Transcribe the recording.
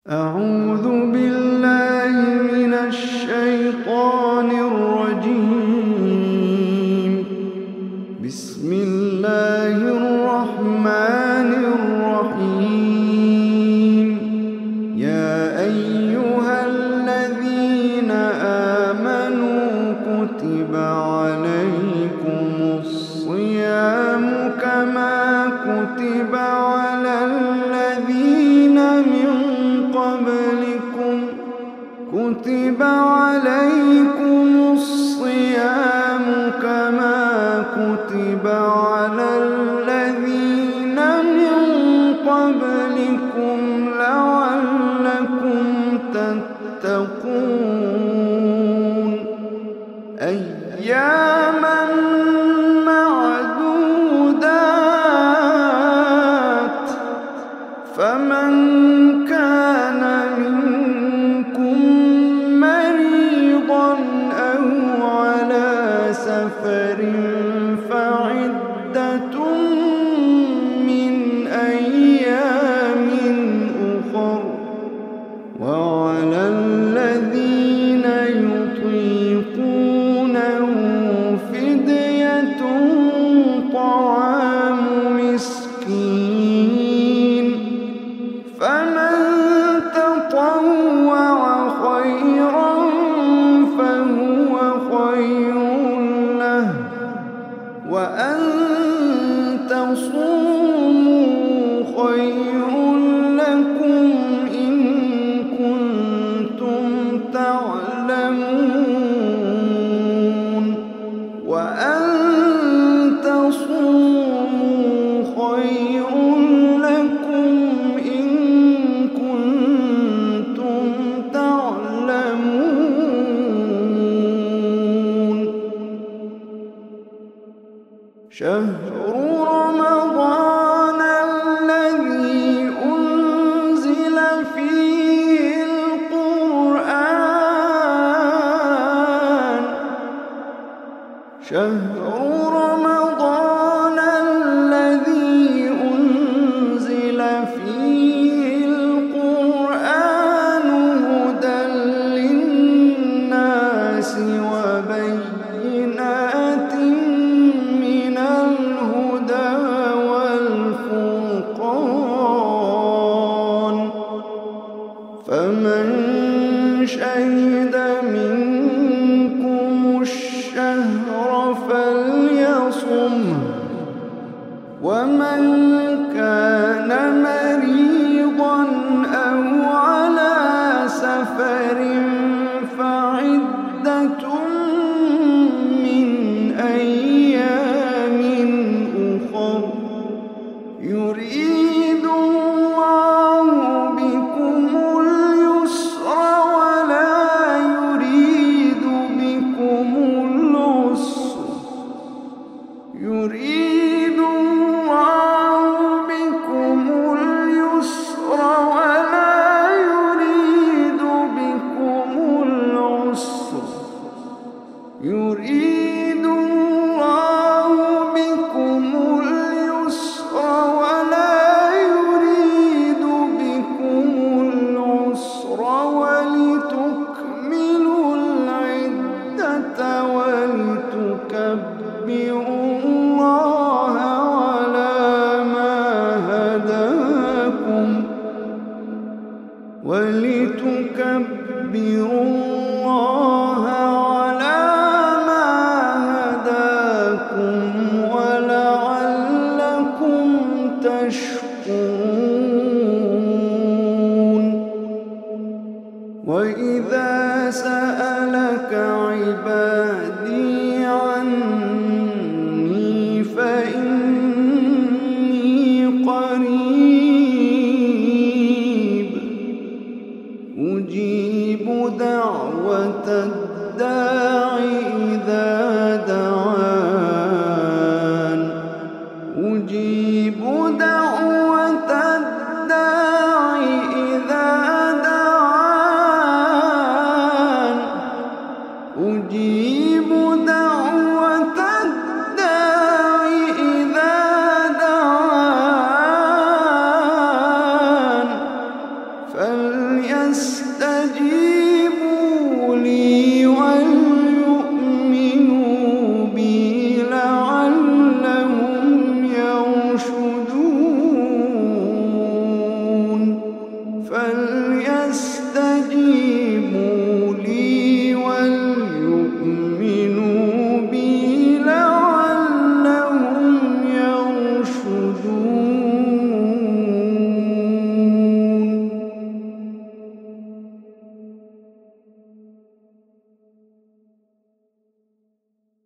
أعوذ بالله من الشيطان الرجيم. بسم الله الرحمن الرحيم. يا أيها الذين آمنوا كتب عليكم الصيام كما كتب على الذين من قبلكم لعلكم تتقون أياما معدودات فمن كان منكم مريضا أو على سفر فعدة من أيام أخر وعلى الذين يطيقونه فدية طعام مسكين فمن تطوع خيرا فهو خير له وأن تصوموا خير لكم إن كنتم تعلمون وأن تصوموا خير لكم إن كنتم تعلمون. شهر رمضان الذي أنزل فيه القرآن شهر رمضان الذي أنزل فيه القرآن هدى للناس وبينات من الهدى والفرقان فمن شهد منكم الشهر فليصمه ومن كان مريضا أو على سفر فعدة من أيام أخر يريد الله بكم اليسر ولا يريد بكم العسر يريد الله بكم اليسر ولا يريد بكم العسر يريد الله بكم اليسر ولا يريد بكم العسر ولتكملوا العدة ولتكبروا الله على ما هداكم ولتكبروا الله على ما هداكم ولعلكم تشكرون. وإذا سألك عبادي عني فإني قريب أجيب دعوة الداع إذا دعان أجيب دعوة الداع إذا دعان أجيب دعوة الداع إذا دعان فليستجيبوا